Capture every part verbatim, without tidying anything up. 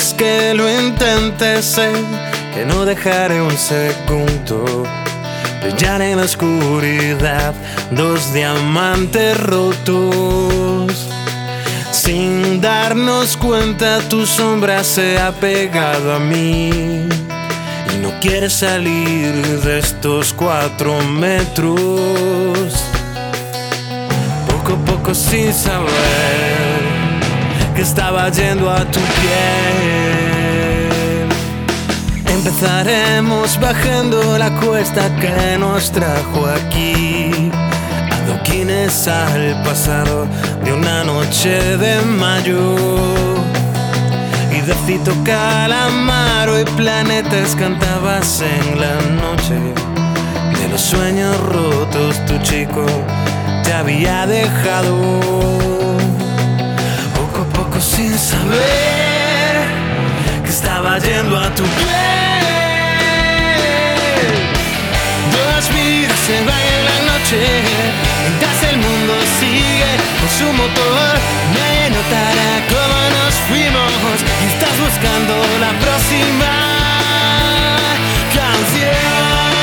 quieres que lo intente, sé que no dejaré un segundo brillar en la oscuridad. Dos diamantes rotos. Sin darnos cuenta, tu sombra se ha pegado a mí y no quiere salir de estos cuatro metros. Poco a poco, sin saber que estaba yendo a tu piel, empezaremos bajando la cuesta que nos trajo aquí, adoquines al pasado de una noche de mayo. Y de Fito Calamaro y Planetas cantabas en la noche de los sueños rotos. Tu chico te había dejado. Poco a poco, sin saber que estaba yendo a tu piel. Dos vidas se van en la noche, mientras el mundo sigue con su motor. Nadie notará cómo nos fuimos y estás buscando la próxima canción.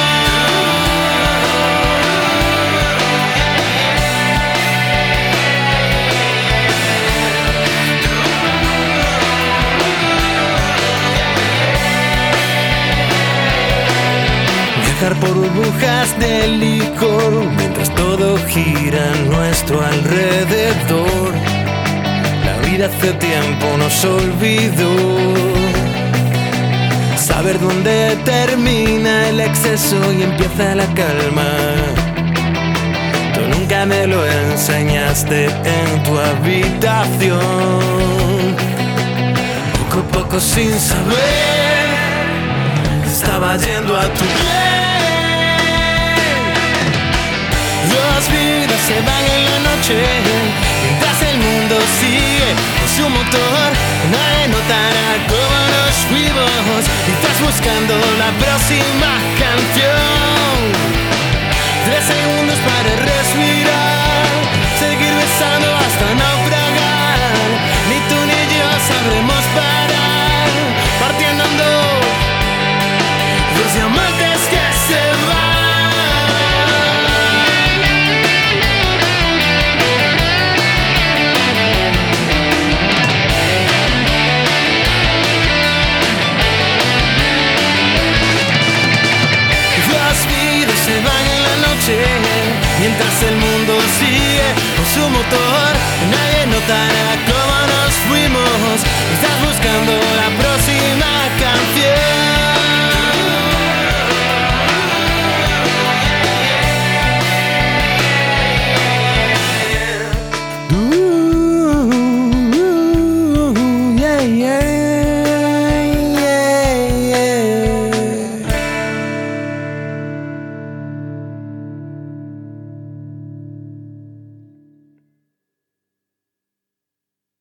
Viajar por burbujas de licor mientras todo gira a nuestro alrededor. La vida hace tiempo nos olvidó. Saber dónde termina el exceso y empieza la calma. Tú nunca me lo enseñaste en tu habitación. Poco a poco, sin saber, estaba yendo a tu piel. Dos vidas se van en la noche, mientras el mundo sigue con su motor. Nadie notará cómo nos fuimos y estás buscando la próxima canción. Tres segundos para respirar, seguir besando hasta naufragar. Ni tú ni yo sabremos parar, partiendo en dos, dos diamantes que se van. Mientras el mundo sigue con su motor, nadie notará cómo nos fuimos. Estás buscando la